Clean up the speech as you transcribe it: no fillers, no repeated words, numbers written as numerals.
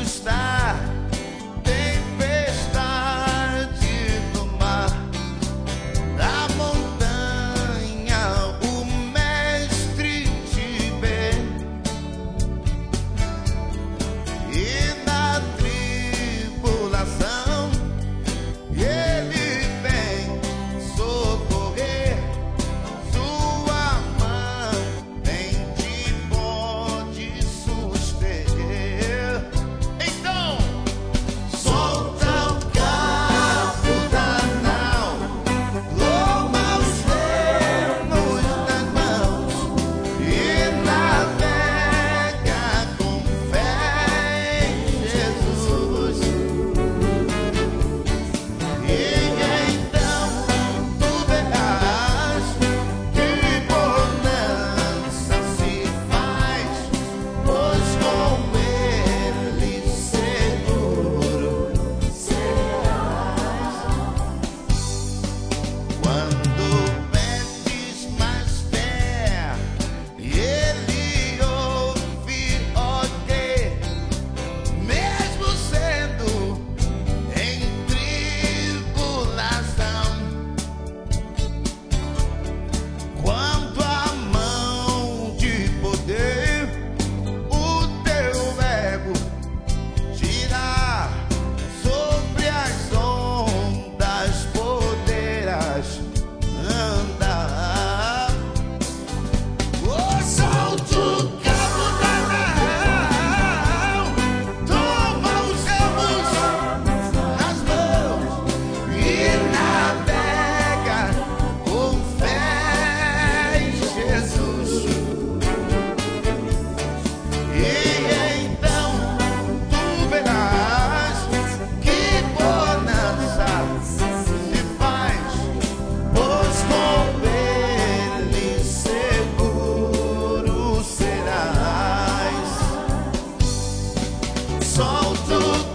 está tempestade no mar, da montanha o mestre te vê, e na tribulação ele vem socorrer. Sua mão nem te pode suster. Então solta o cabo da nau, toma os remos nas mãos e navega com fé em Jesus. E então tu verás que bonança se faz, pois com ele seguro serás. Quando metes mais fé e ele ouve, ok, mesmo sendo em tribulação, quanto a mão de poder o teu ego tirar, sobre as ondas poderás andar. Oh, solta o cabo da nau, toma os remos nas mãos e navega com fé em Jesus. E então tu verás que bonança se faz, pois com ele seguro serás. Solta o